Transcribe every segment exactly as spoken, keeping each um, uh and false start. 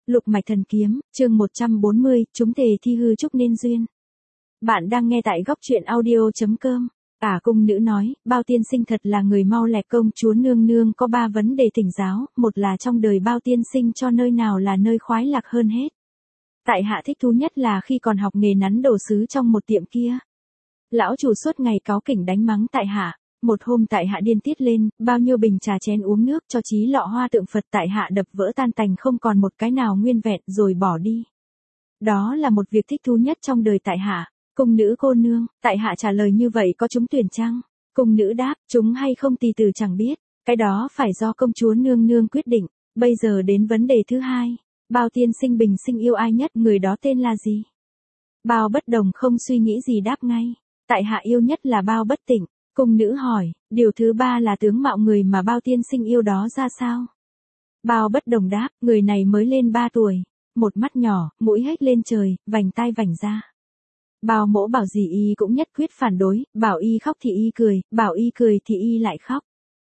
Lục mạch thần kiếm, chương một trăm bốn mươi, chúng tề thi hư chúc nên duyên. Bạn đang nghe tại góc truyện audio.com. Ả cung nữ nói, Bao tiên sinh thật là người mau lẹ, công chúa nương nương có ba vấn đề thỉnh giáo, một là trong đời Bao tiên sinh cho nơi nào là nơi khoái lạc hơn hết. Tại hạ thích thú nhất là khi còn học nghề nắn đồ sứ trong một tiệm kia. Lão chủ suốt ngày cáu kỉnh đánh mắng tại hạ. Một hôm tại hạ điên tiết lên, bao nhiêu bình trà chén uống nước cho chí lọ hoa tượng Phật tại hạ đập vỡ tan tành không còn một cái nào nguyên vẹn rồi bỏ đi. Đó là một việc thích thú nhất trong đời tại hạ. Cung nữ cô nương, tại hạ trả lời như vậy có trúng tuyển chăng? Cung nữ đáp, trúng hay không tỳ từ chẳng biết, cái đó phải do công chúa nương nương quyết định. Bây giờ đến vấn đề thứ hai, Bao tiên sinh bình sinh yêu ai nhất, người đó tên là gì? Bao Bất Đồng không suy nghĩ gì đáp ngay, tại hạ yêu nhất là Bao Bất Tịnh. Cung nữ hỏi, điều thứ ba là tướng mạo người mà Bao tiên sinh yêu đó ra sao? Bao Bất Đồng đáp, người này mới lên ba tuổi, một mắt nhỏ, mũi hếch lên trời, vành tai vành ra. Bao mỗ bảo gì y cũng nhất quyết phản đối, bảo y khóc thì y cười, bảo y cười thì y lại khóc.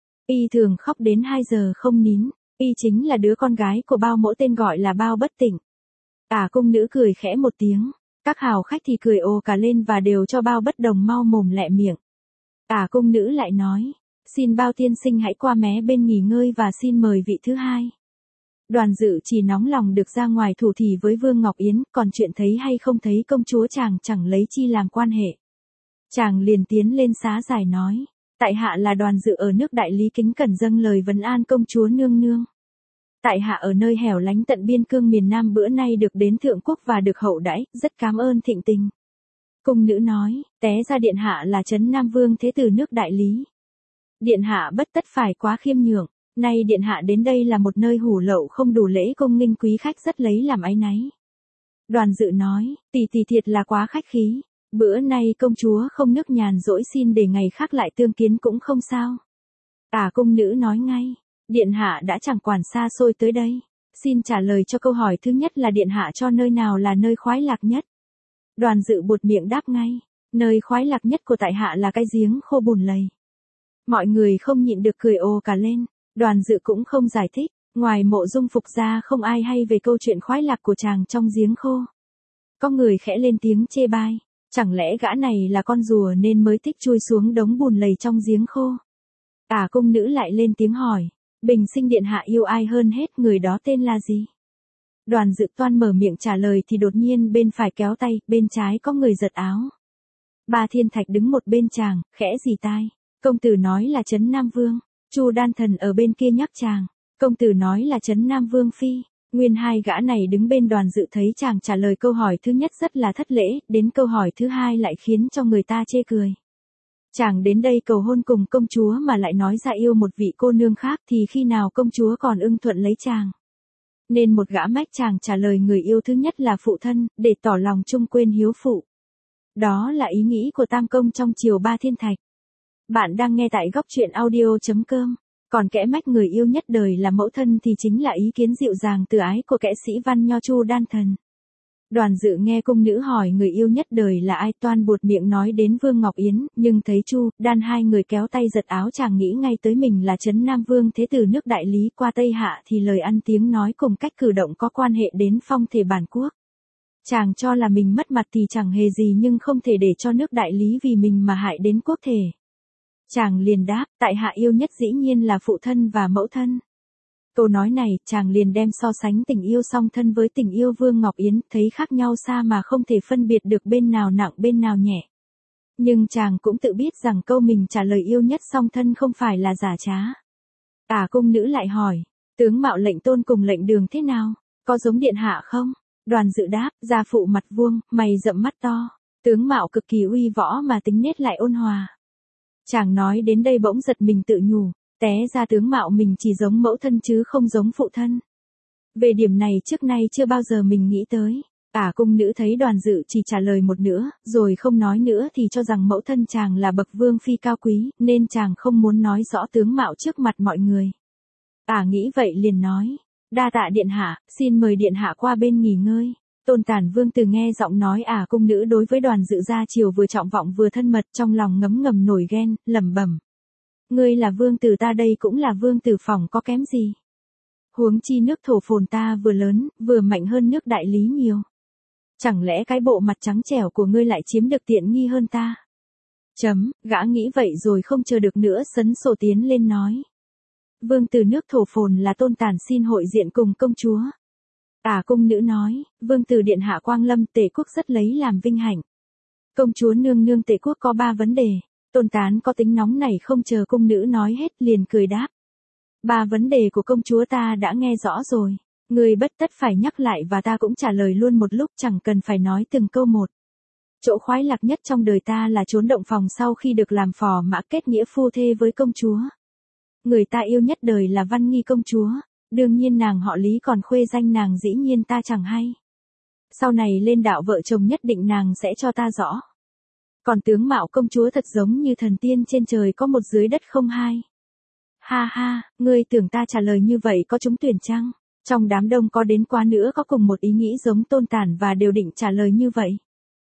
Y thường khóc đến hai giờ không nín, y chính là đứa con gái của Bao mỗ tên gọi là Bao Bất Tịnh. Ả cung nữ cười khẽ một tiếng, các hào khách thì cười ồ cả lên và đều cho Bao Bất Đồng mau mồm lẹ miệng. Ả cung nữ lại nói, xin Bao tiên sinh hãy qua mé bên nghỉ ngơi và xin mời vị thứ hai. Đoàn Dự chỉ nóng lòng được ra ngoài thủ thỉ với Vương Ngọc Yến, còn chuyện thấy hay không thấy công chúa chàng chẳng lấy chi làm quan hệ. Chàng liền tiến lên xá giải nói, tại hạ là Đoàn Dự ở nước Đại Lý kính cẩn dâng lời vấn an công chúa nương nương. Tại hạ ở nơi hẻo lánh tận biên cương miền Nam bữa nay được đến thượng quốc và được hậu đãi, rất cảm ơn thịnh tình. Cung nữ nói, té ra điện hạ là Trấn Nam Vương thế tử nước Đại Lý. Điện hạ bất tất phải quá khiêm nhường, nay điện hạ đến đây là một nơi hủ lậu không đủ lễ cung nghinh quý khách rất lấy làm áy náy. Đoàn Dự nói, tỷ tỷ thiệt là quá khách khí, bữa nay công chúa không nước nhàn rỗi xin để ngày khác lại tương kiến cũng không sao. Ả cung nữ nói ngay, điện hạ đã chẳng quản xa xôi tới đây, xin trả lời cho câu hỏi thứ nhất là điện hạ cho nơi nào là nơi khoái lạc nhất. Đoàn Dự buột miệng đáp ngay, nơi khoái lạc nhất của tại hạ là cái giếng khô bùn lầy. Mọi người không nhịn được cười ồ cả lên, Đoàn Dự cũng không giải thích, ngoài Mộ Dung Phục ra không ai hay về câu chuyện khoái lạc của chàng trong giếng khô. Có người khẽ lên tiếng chê bai, chẳng lẽ gã này là con rùa nên mới thích chui xuống đống bùn lầy trong giếng khô. Ả cung nữ lại lên tiếng hỏi, bình sinh điện hạ yêu ai hơn hết, người đó tên là gì? Đoàn Dự toan mở miệng trả lời thì đột nhiên bên phải kéo tay, bên trái có người giật áo. Ba Thiên Thạch đứng một bên chàng, khẽ rì tai, công tử nói là Trấn Nam Vương. Chu Đan Thần ở bên kia nhắc chàng, công tử nói là Trấn Nam Vương phi. Nguyên hai gã này đứng bên Đoàn Dự thấy chàng trả lời câu hỏi thứ nhất rất là thất lễ, đến câu hỏi thứ hai lại khiến cho người ta chê cười. Chàng đến đây cầu hôn cùng công chúa mà lại nói ra yêu một vị cô nương khác thì khi nào công chúa còn ưng thuận lấy chàng. Nên một gã mách chàng trả lời người yêu thứ nhất là phụ thân, để tỏ lòng chung quên hiếu phụ. Đó là ý nghĩ của Tam Công trong triều Ba Thiên Thạch. Bạn đang nghe tại góc truyện audio.com. Còn kẻ mách người yêu nhất đời là mẫu thân thì chính là ý kiến dịu dàng từ ái của kẻ sĩ văn nho Chu Đan Thần. Đoàn Dự nghe cung nữ hỏi người yêu nhất đời là ai toan buột miệng nói đến Vương Ngọc Yến, nhưng thấy Chu, Đan hai người kéo tay giật áo chàng nghĩ ngay tới mình là Trấn Nam Vương thế tử nước Đại Lý qua Tây Hạ thì lời ăn tiếng nói cùng cách cử động có quan hệ đến phong thể bản quốc. Chàng cho là mình mất mặt thì chẳng hề gì nhưng không thể để cho nước Đại Lý vì mình mà hại đến quốc thể. Chàng liền đáp, tại hạ yêu nhất dĩ nhiên là phụ thân và mẫu thân. Câu nói này, chàng liền đem so sánh tình yêu song thân với tình yêu Vương Ngọc Yến, thấy khác nhau xa mà không thể phân biệt được bên nào nặng bên nào nhẹ. Nhưng chàng cũng tự biết rằng câu mình trả lời yêu nhất song thân không phải là giả trá. Ả cung nữ lại hỏi, tướng mạo lệnh tôn cùng lệnh đường thế nào, có giống điện hạ không? Đoàn Dự đáp, gia phụ mặt vuông, mày rậm mắt to, tướng mạo cực kỳ uy võ mà tính nết lại ôn hòa. Chàng nói đến đây bỗng giật mình tự nhủ, té ra tướng mạo mình chỉ giống mẫu thân chứ không giống phụ thân. Về điểm này trước nay chưa bao giờ mình nghĩ tới. Ả cung nữ thấy Đoàn Dự chỉ trả lời một nữa, rồi không nói nữa thì cho rằng mẫu thân chàng là bậc vương phi cao quý, nên chàng không muốn nói rõ tướng mạo trước mặt mọi người. Ả nghĩ vậy liền nói, đa tạ điện hạ, xin mời điện hạ qua bên nghỉ ngơi. Tôn Tản Vương từ nghe giọng nói Ả cung nữ đối với Đoàn Dự ra chiều vừa trọng vọng vừa thân mật trong lòng ngấm ngầm nổi ghen, lẩm bẩm. Ngươi là vương tử ta đây cũng là vương tử phòng có kém gì. Huống chi nước thổ phồn ta vừa lớn, vừa mạnh hơn nước đại lý nhiều. Chẳng lẽ cái bộ mặt trắng trẻo của ngươi lại chiếm được tiện nghi hơn ta? Chấm, gã nghĩ vậy rồi không chờ được nữa sấn sổ tiến lên nói. Vương tử nước thổ phồn là Tôn Tản xin hội diện cùng công chúa. Ả cung nữ nói, vương tử điện hạ quang lâm Tề quốc rất lấy làm vinh hạnh. Công chúa nương nương Tề quốc có ba vấn đề. Tôn Tán có tính nóng này không chờ cung nữ nói hết liền cười đáp. Ba vấn đề của công chúa ta đã nghe rõ rồi. Người bất tất phải nhắc lại và ta cũng trả lời luôn một lúc chẳng cần phải nói từng câu một. Chỗ khoái lạc nhất trong đời ta là trốn động phòng sau khi được làm phò mã kết nghĩa phu thê với công chúa. Người ta yêu nhất đời là Văn Nghi công chúa, đương nhiên nàng họ Lý còn khuê danh nàng dĩ nhiên ta chẳng hay. Sau này lên đạo vợ chồng nhất định nàng sẽ cho ta rõ. Còn tướng mạo công chúa thật giống như thần tiên trên trời có một dưới đất không hai. Ha ha, ngươi tưởng ta trả lời như vậy có trúng tuyển chăng? Trong đám đông có đến quá nữa có cùng một ý nghĩ giống Tôn Tản và đều định trả lời như vậy.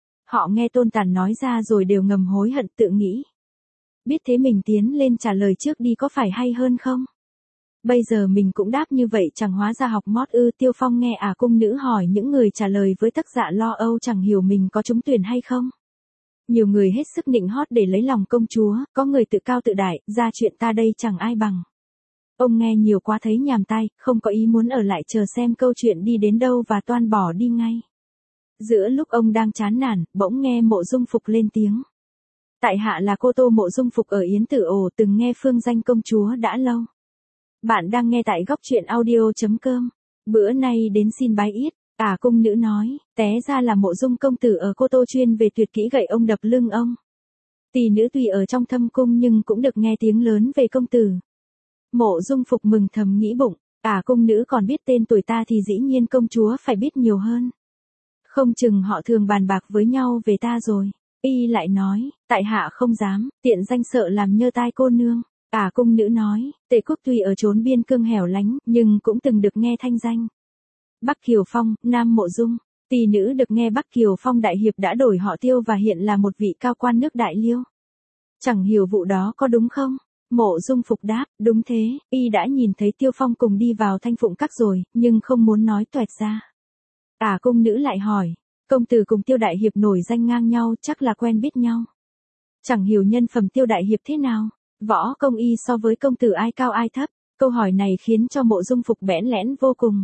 Họ nghe Tôn Tản nói ra rồi đều ngầm hối hận tự nghĩ. Biết thế mình tiến lên trả lời trước đi có phải hay hơn không? Bây giờ mình cũng đáp như vậy chẳng hóa ra học mót ư. Tiêu Phong nghe Ả cung nữ hỏi những người trả lời với tất dạ lo âu chẳng hiểu mình có trúng tuyển hay không. Nhiều người hết sức nịnh hót để lấy lòng công chúa, có người tự cao tự đại, ra chuyện ta đây chẳng ai bằng. Ông nghe nhiều quá thấy nhàm tai, không có ý muốn ở lại chờ xem câu chuyện đi đến đâu và toan bỏ đi ngay. Giữa lúc ông đang chán nản, bỗng nghe Mộ Dung Phục lên tiếng. Tại hạ là cô Tô Mộ Dung Phục ở Yến Tử Ổ, từng nghe phương danh công chúa đã lâu. Bạn đang nghe tại góc truyện audio chấm com. Bữa nay đến xin bái yết. Ả cung nữ nói, té ra là Mộ Dung công tử ở Cô Tô chuyên về tuyệt kỹ gậy ông đập lưng ông. Tỷ nữ tuy ở trong thâm cung nhưng cũng được nghe tiếng lớn về công tử. Mộ Dung Phục mừng thầm nghĩ bụng, Ả cung nữ còn biết tên tuổi ta thì dĩ nhiên công chúa phải biết nhiều hơn. Không chừng họ thường bàn bạc với nhau về ta rồi. Y lại nói, tại hạ không dám, tiện danh sợ làm nhơ tai cô nương. Ả cung nữ nói, Tề quốc tuy ở chốn biên cương hẻo lánh, nhưng cũng từng được nghe thanh danh. Bắc Kiều Phong, Nam Mộ Dung, tỷ nữ được nghe Bắc Kiều Phong đại hiệp đã đổi họ Tiêu và hiện là một vị cao quan nước Đại Liêu. Chẳng hiểu vụ đó có đúng không? Mộ Dung Phục đáp, đúng thế, y đã nhìn thấy Tiêu Phong cùng đi vào Thanh Phụng Các rồi, nhưng không muốn nói toẹt ra. Ả cung nữ lại hỏi, công tử cùng Tiêu đại hiệp nổi danh ngang nhau chắc là quen biết nhau. Chẳng hiểu nhân phẩm Tiêu đại hiệp thế nào, võ công y so với công tử ai cao ai thấp, câu hỏi này khiến cho Mộ Dung Phục bẽn lẽn vô cùng.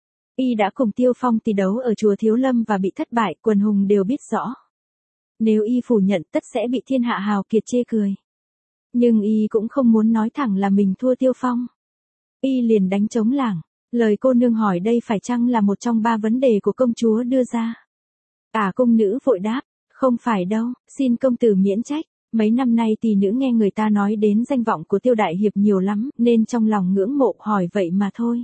Y đã cùng Tiêu Phong tỷ đấu ở chùa Thiếu Lâm và bị thất bại, quần hùng đều biết rõ. Nếu y phủ nhận tất sẽ bị thiên hạ hào kiệt chê cười. Nhưng y cũng không muốn nói thẳng là mình thua Tiêu Phong. Y liền đánh trống lảng, lời cô nương hỏi đây phải chăng là một trong ba vấn đề của công chúa đưa ra. Ả cung nữ vội đáp, không phải đâu, xin công tử miễn trách. Mấy năm nay tỷ nữ nghe người ta nói đến danh vọng của Tiêu đại hiệp nhiều lắm, nên trong lòng ngưỡng mộ hỏi vậy mà thôi.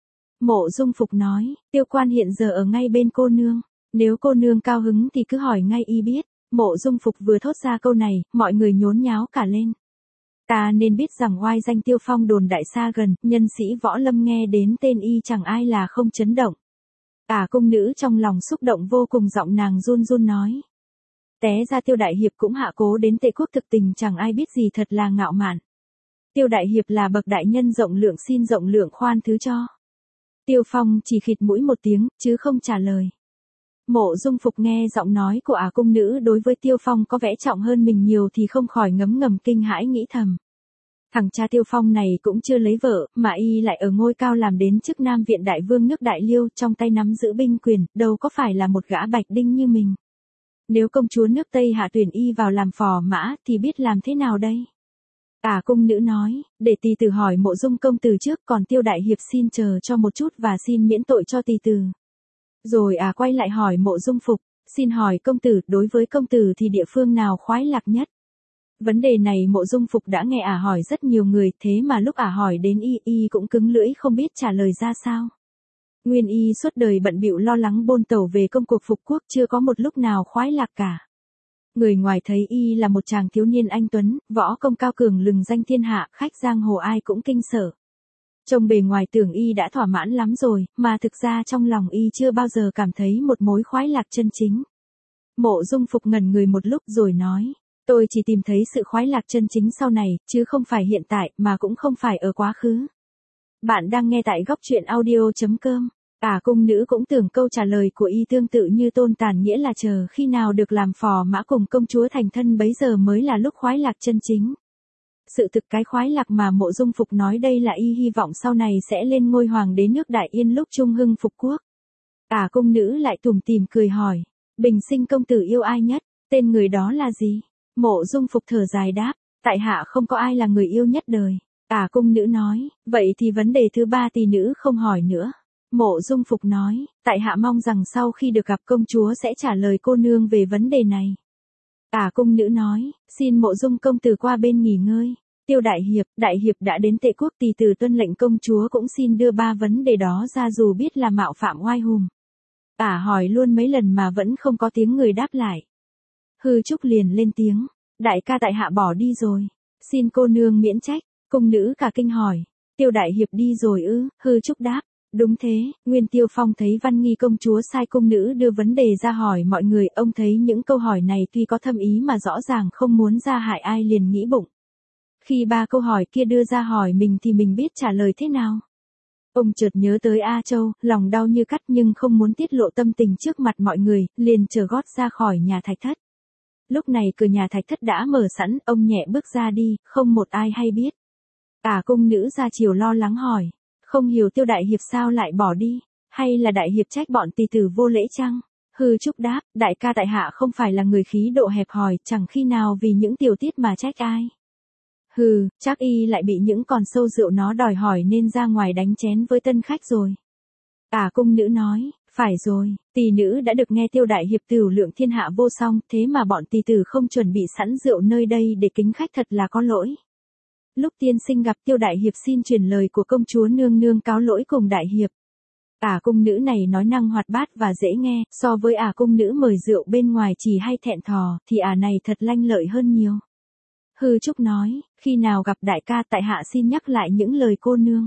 Mộ Dung Phục nói, Tiêu quan hiện giờ ở ngay bên cô nương, nếu cô nương cao hứng thì cứ hỏi ngay y biết. Mộ Dung Phục vừa thốt ra câu này, mọi người nhốn nháo cả lên. Ta nên biết rằng oai danh Tiêu Phong đồn đại xa gần, nhân sĩ võ lâm nghe đến tên y chẳng ai là không chấn động. Ả cung nữ trong lòng xúc động vô cùng, giọng nàng run run nói. Té ra Tiêu đại hiệp cũng hạ cố đến Tề quốc, thực tình chẳng ai biết gì, thật là ngạo mạn. Tiêu đại hiệp là bậc đại nhân rộng lượng, xin rộng lượng khoan thứ cho. Tiêu Phong chỉ khịt mũi một tiếng, chứ không trả lời. Mộ Dung Phục nghe giọng nói của Ả cung nữ đối với Tiêu Phong có vẻ trọng hơn mình nhiều thì không khỏi ngấm ngầm kinh hãi nghĩ thầm. Thằng cha Tiêu Phong này cũng chưa lấy vợ, mà y lại ở ngôi cao làm đến chức Nam Viện Đại Vương nước Đại Liêu, trong tay nắm giữ binh quyền, đâu có phải là một gã bạch đinh như mình. Nếu công chúa nước Tây hạ tuyển y vào làm phò mã thì biết làm thế nào đây? Ả cung nữ nói, để tỳ tử hỏi Mộ Dung công tử trước, còn Tiêu đại hiệp xin chờ cho một chút và xin miễn tội cho tỳ tử. Rồi Ả quay lại hỏi Mộ Dung Phục, xin hỏi công tử, đối với công tử thì địa phương nào khoái lạc nhất? Vấn đề này Mộ Dung Phục đã nghe Ả hỏi rất nhiều người, thế mà lúc Ả hỏi đến y, y cũng cứng lưỡi không biết trả lời ra sao. Nguyên y suốt đời bận bịu lo lắng bôn tẩu về công cuộc phục quốc, chưa có một lúc nào khoái lạc cả. Người ngoài thấy y là một chàng thiếu niên anh tuấn, võ công cao cường lừng danh thiên hạ, khách giang hồ ai cũng kinh sợ. Trông bề ngoài tưởng y đã thỏa mãn lắm rồi, mà thực ra trong lòng y chưa bao giờ cảm thấy một mối khoái lạc chân chính. Mộ Dung Phục ngẩn người một lúc rồi nói, tôi chỉ tìm thấy sự khoái lạc chân chính sau này, chứ không phải hiện tại, mà cũng không phải ở quá khứ. Bạn đang nghe tại góc truyện audio.com. Ả cung nữ cũng tưởng câu trả lời của y tương tự như Tôn Tản, nghĩa là chờ khi nào được làm phò mã cùng công chúa thành thân bấy giờ mới là lúc khoái lạc chân chính. Sự thực cái khoái lạc mà Mộ Dung Phục nói đây là y hy vọng sau này sẽ lên ngôi hoàng đế nước Đại Yên lúc Trung Hưng phục quốc. Ả cung nữ lại tủm tỉm cười hỏi, Bình Sinh công tử yêu ai nhất, tên người đó là gì? Mộ Dung Phục thở dài đáp, tại hạ không có ai là người yêu nhất đời. Ả cung nữ nói, vậy thì vấn đề thứ ba tỷ nữ không hỏi nữa. Mộ Dung Phục nói, tại hạ mong rằng sau khi được gặp công chúa sẽ trả lời cô nương về vấn đề này. Ả cung nữ nói, xin Mộ Dung công tử qua bên nghỉ ngơi. Tiêu đại hiệp, đại hiệp đã đến Tệ quốc, tỳ tử tuân lệnh công chúa cũng xin đưa ba vấn đề đó ra dù biết là mạo phạm oai hùng. Ả hỏi luôn mấy lần mà vẫn không có tiếng người đáp lại. Hư Trúc liền lên tiếng, đại ca tại hạ bỏ đi rồi, xin cô nương miễn trách. Cung nữ cả kinh hỏi, Tiêu đại hiệp đi rồi ư? Hư Trúc đáp, đúng thế. Nguyên Tiêu Phong thấy Văn Nghi công chúa sai cung nữ đưa vấn đề ra hỏi mọi người, ông thấy những câu hỏi này tuy có thâm ý mà rõ ràng không muốn ra hại ai, liền nghĩ bụng. Khi ba câu hỏi kia đưa ra hỏi mình thì mình biết trả lời thế nào. Ông chợt nhớ tới A Châu, lòng đau như cắt nhưng không muốn tiết lộ tâm tình trước mặt mọi người, liền trở gót ra khỏi nhà thạch thất. Lúc này cửa nhà thạch thất đã mở sẵn, ông nhẹ bước ra đi, không một ai hay biết. Ả cung nữ ra chiều lo lắng hỏi, không hiểu Tiêu đại hiệp sao lại bỏ đi, hay là đại hiệp trách bọn tỳ tử vô lễ chăng? Hư Trúc đáp, đại ca tại hạ không phải là người khí độ hẹp hòi, chẳng khi nào vì những tiểu tiết mà trách ai. Hừ, chắc y lại bị những con sâu rượu nó đòi hỏi nên ra ngoài đánh chén với tân khách rồi. Ả cung nữ nói, phải rồi, tỳ nữ đã được nghe Tiêu đại hiệp tửu lượng thiên hạ vô song, thế mà bọn tỳ tử không chuẩn bị sẵn rượu nơi đây để kính khách thật là có lỗi. Lúc tiên sinh gặp Tiêu đại hiệp xin truyền lời của công chúa nương nương cáo lỗi cùng đại hiệp. Ả cung nữ này nói năng hoạt bát và dễ nghe, so với Ả cung nữ mời rượu bên ngoài chỉ hay thẹn thò, thì Ả này thật lanh lợi hơn nhiều. Hư Trúc nói, khi nào gặp đại ca tại hạ xin nhắc lại những lời cô nương.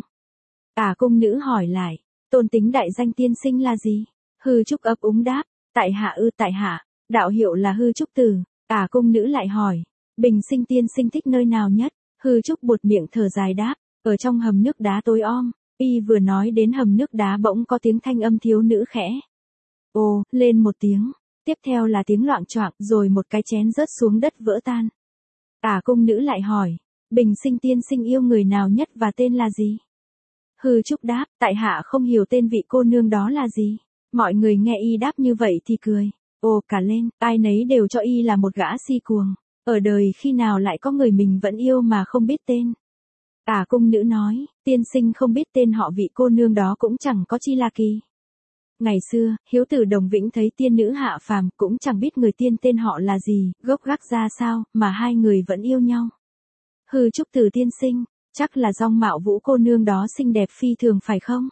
Ả cung nữ hỏi lại, tôn tính đại danh tiên sinh là gì? Hư Trúc ấp úng đáp, tại hạ ư tại hạ, đạo hiệu là Hư Trúc Tử. Ả cung nữ lại hỏi, Bình Sinh tiên sinh thích nơi nào nhất? Hư Trúc buột miệng thở dài đáp, ở trong hầm nước đá tối om. Y vừa nói đến hầm nước đá bỗng có tiếng thanh âm thiếu nữ khẽ. Ồ, lên một tiếng, tiếp theo là tiếng loạng choạng, rồi một cái chén rớt xuống đất vỡ tan. Ả cung nữ lại hỏi, Bình Sinh tiên sinh yêu người nào nhất và tên là gì? Hư Trúc đáp, tại hạ không hiểu tên vị cô nương đó là gì. Mọi người nghe y đáp như vậy thì cười. Ồ cả lên, ai nấy đều cho y là một gã si cuồng. Ở đời khi nào lại có người mình vẫn yêu mà không biết tên. Ả cung nữ nói, tiên sinh không biết tên họ vị cô nương đó cũng chẳng có chi là kỳ. Ngày xưa, hiếu tử Đồng Vĩnh thấy tiên nữ hạ phàm cũng chẳng biết người tiên tên họ là gì, gốc gác ra sao, mà hai người vẫn yêu nhau. Hư Trúc Tử tiên sinh, chắc là dong mạo Vũ cô nương đó xinh đẹp phi thường phải không?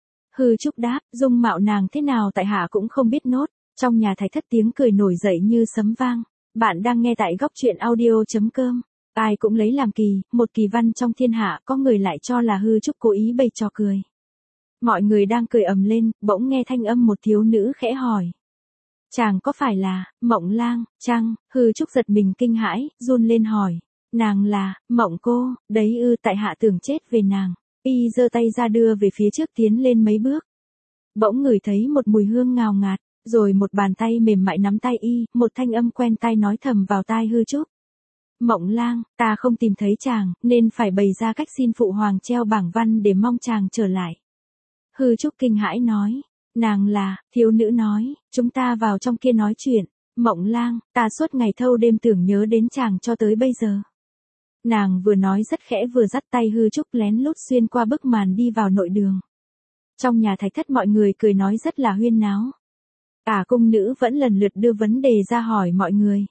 Hư Trúc đáp, dung mạo nàng thế nào tại hạ cũng không biết nốt. Trong nhà thạch thất tiếng cười nổi dậy như sấm vang. Bạn đang nghe tại góc truyện audio.com. Ai cũng lấy làm kỳ, một kỳ văn trong thiên hạ, có người lại cho là Hư Trúc cố ý bày trò cười. Mọi người đang cười ầm lên, bỗng nghe thanh âm một thiếu nữ khẽ hỏi. Chàng có phải là, Mộng Lang, chăng? Hư Trúc giật mình kinh hãi, run lên hỏi. Nàng là, Mộng cô, đấy ư tại hạ tưởng chết về nàng. Y giơ tay ra đưa về phía trước tiến lên mấy bước. Bỗng ngửi thấy một mùi hương ngào ngạt, rồi một bàn tay mềm mại nắm tay y, một thanh âm quen tai nói thầm vào tai Hư Trúc. Mộng Lang, ta không tìm thấy chàng, nên phải bày ra cách xin phụ hoàng treo bảng văn để mong chàng trở lại. Hư Trúc kinh hãi nói, nàng là, thiếu nữ nói, chúng ta vào trong kia nói chuyện. Mộng Lang, ta suốt ngày thâu đêm tưởng nhớ đến chàng cho tới bây giờ. Nàng vừa nói rất khẽ vừa dắt tay Hư Trúc lén lút xuyên qua bức màn đi vào nội đường. Trong nhà thạch thất mọi người cười nói rất là huyên náo. Ả cung nữ vẫn lần lượt đưa vấn đề ra hỏi mọi người.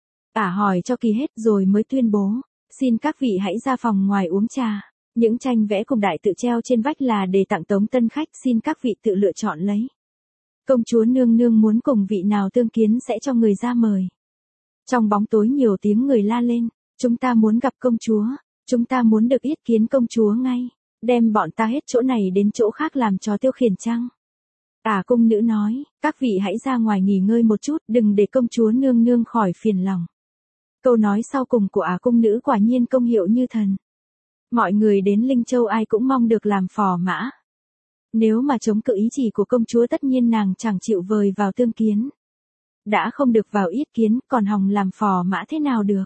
Ả hỏi cho kỳ hết rồi mới tuyên bố, xin các vị hãy ra phòng ngoài uống trà. Những tranh vẽ cùng đại tự treo trên vách là để tặng tống tân khách, xin các vị tự lựa chọn lấy. Công chúa nương nương muốn cùng vị nào tương kiến sẽ cho người ra mời. Trong bóng tối nhiều tiếng người la lên, chúng ta muốn gặp công chúa, chúng ta muốn được yết kiến công chúa ngay, đem bọn ta hết chỗ này đến chỗ khác làm trò tiêu khiển chăng? Ả cung nữ nói, các vị hãy ra ngoài nghỉ ngơi một chút, đừng để công chúa nương nương khỏi phiền lòng. Câu nói sau cùng của Ả cung nữ quả nhiên công hiệu như thần. Mọi người đến Linh Châu ai cũng mong được làm phò mã. Nếu mà chống cự ý chỉ của công chúa tất nhiên nàng chẳng chịu vời vào tương kiến. Đã không được vào yết kiến, còn hòng làm phò mã thế nào được.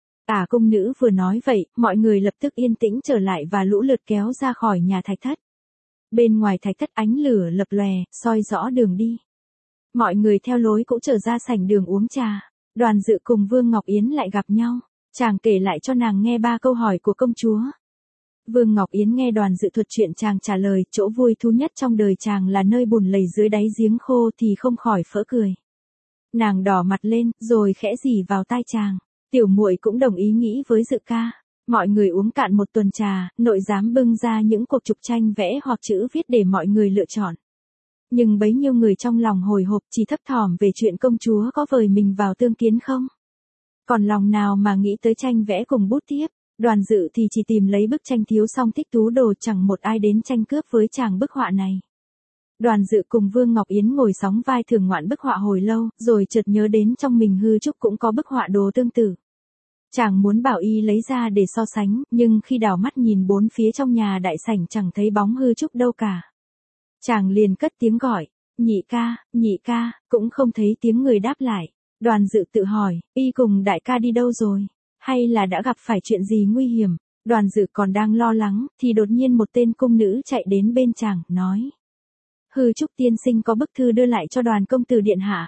Ả cung nữ vừa nói vậy, mọi người lập tức yên tĩnh trở lại và lũ lượt kéo ra khỏi nhà thạch thất. Bên ngoài thạch thất ánh lửa lập lòe, soi rõ đường đi. Mọi người theo lối cũ trở ra sảnh đường uống trà. Đoàn Dự cùng Vương Ngọc Yến lại gặp nhau. Chàng kể lại cho nàng nghe ba câu hỏi của công chúa. Vương Ngọc Yến nghe Đoàn Dự thuật chuyện chàng trả lời, chỗ vui thú nhất trong đời chàng là nơi bùn lầy dưới đáy giếng khô thì không khỏi phỡ cười. Nàng đỏ mặt lên, rồi khẽ rỉ vào tai chàng. Tiểu muội cũng đồng ý nghĩ với Dự ca. Mọi người uống cạn một tuần trà, nội giám bưng ra những cuộc chụp tranh vẽ hoặc chữ viết để mọi người lựa chọn. Nhưng bấy nhiêu người trong lòng hồi hộp chỉ thấp thỏm về chuyện công chúa có vời mình vào tương kiến không. Còn lòng nào mà nghĩ tới tranh vẽ cùng bút tiếp. Đoàn Dự thì chỉ tìm lấy bức tranh thiếu song thích tú đồ, chẳng một ai đến tranh cướp với chàng bức họa này. Đoàn Dự cùng Vương Ngọc Yến ngồi sóng vai thưởng ngoạn bức họa hồi lâu, rồi chợt nhớ đến trong mình Hư Trúc cũng có bức họa đồ tương tự. Chàng muốn bảo y lấy ra để so sánh, nhưng khi đảo mắt nhìn bốn phía trong nhà đại sảnh chẳng thấy bóng Hư Trúc đâu cả. Chàng liền cất tiếng gọi, nhị ca, nhị ca, cũng không thấy tiếng người đáp lại. Đoàn Dự tự hỏi, y cùng đại ca đi đâu rồi? Hay là đã gặp phải chuyện gì nguy hiểm? Đoàn Dự còn đang lo lắng, thì đột nhiên một tên cung nữ chạy đến bên chàng, nói. Hư Trúc tiên sinh có bức thư đưa lại cho Đoàn công tử điện hạ.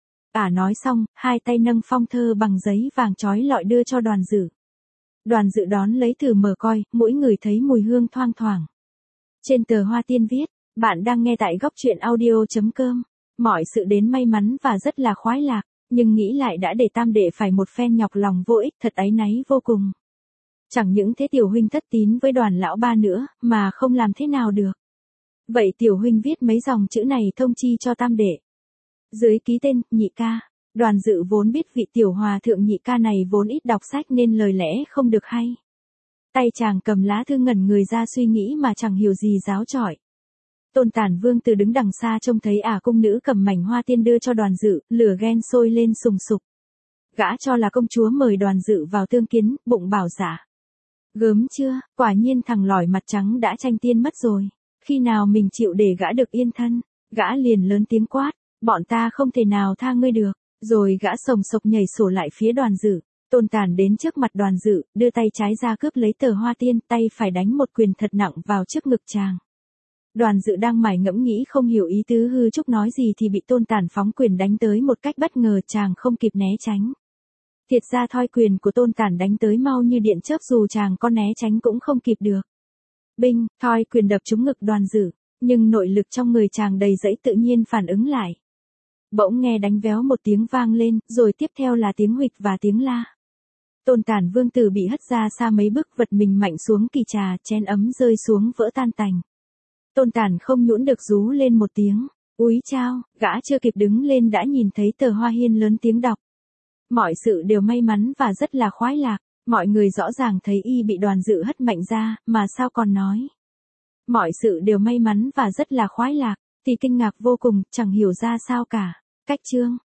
Ả nói xong, hai tay nâng phong thơ bằng giấy vàng trói lọi đưa cho Đoàn Dự. Đoàn Dự đón lấy thử mở coi, mỗi người thấy mùi hương thoang thoảng. Trên tờ hoa tiên viết, bạn đang nghe tại góc truyện audio chấm com. Mọi sự đến may mắn và rất là khoái lạc, nhưng nghĩ lại đã để tam đệ phải một phen nhọc lòng vô ích, thật áy náy vô cùng. Chẳng những thế tiểu huynh thất tín với Đoàn lão ba nữa, mà không làm thế nào được. Vậy tiểu huynh viết mấy dòng chữ này thông chi cho tam đệ. Dưới ký tên, nhị ca. Đoàn Dự vốn biết vị tiểu hòa thượng nhị ca này vốn ít đọc sách nên lời lẽ không được hay. Tay chàng cầm lá thư ngẩn người ra suy nghĩ mà chẳng hiểu gì giáo trọi. Tôn Tản Vương từ đứng đằng xa trông thấy Ả cung nữ cầm mảnh hoa tiên đưa cho Đoàn Dự, lửa ghen sôi lên sùng sục. Gã cho là công chúa mời Đoàn Dự vào tương kiến, bụng bảo dạ. Gớm chưa, quả nhiên thằng lỏi mặt trắng đã tranh tiên mất rồi. Khi nào mình chịu để gã được yên thân, gã liền lớn tiếng quát, bọn ta không thể nào tha ngươi được. Rồi gã sồng sộc nhảy sổ lại phía Đoàn Dự. Tôn Tản đến trước mặt Đoàn Dự, đưa tay trái ra cướp lấy tờ hoa tiên, tay phải đánh một quyền thật nặng vào trước ngực chàng. Đoàn Dự đang mải ngẫm nghĩ không hiểu ý tứ Hư Trúc nói gì thì bị Tôn Tản phóng quyền đánh tới một cách bất ngờ, chàng không kịp né tránh. Thiệt ra thoi quyền của Tôn Tản đánh tới mau như điện chớp, dù chàng có né tránh cũng không kịp được. Binh, thoi quyền đập trúng ngực Đoàn Dự, nhưng nội lực trong người chàng đầy dẫy tự nhiên phản ứng lại. Bỗng nghe đánh véo một tiếng vang lên, rồi tiếp theo là tiếng huỵch và tiếng la. Tôn Tản Vương tử bị hất ra xa mấy bước, vật mình mạnh xuống kỳ trà, chén ấm rơi xuống vỡ tan tành. Tôn Tản không nhũn được rú lên một tiếng, úi chao, gã chưa kịp đứng lên đã nhìn thấy tờ hoa hiên lớn tiếng đọc. Mọi sự đều may mắn và rất là khoái lạc, mọi người rõ ràng thấy y bị Đoàn Dự hất mạnh ra, mà sao còn nói. Mọi sự đều may mắn và rất là khoái lạc, thì kinh ngạc vô cùng, chẳng hiểu ra sao cả. Cách chương